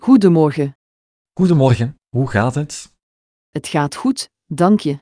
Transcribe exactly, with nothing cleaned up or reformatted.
Goedemorgen. Goedemorgen, hoe gaat het? Het gaat goed, dank je.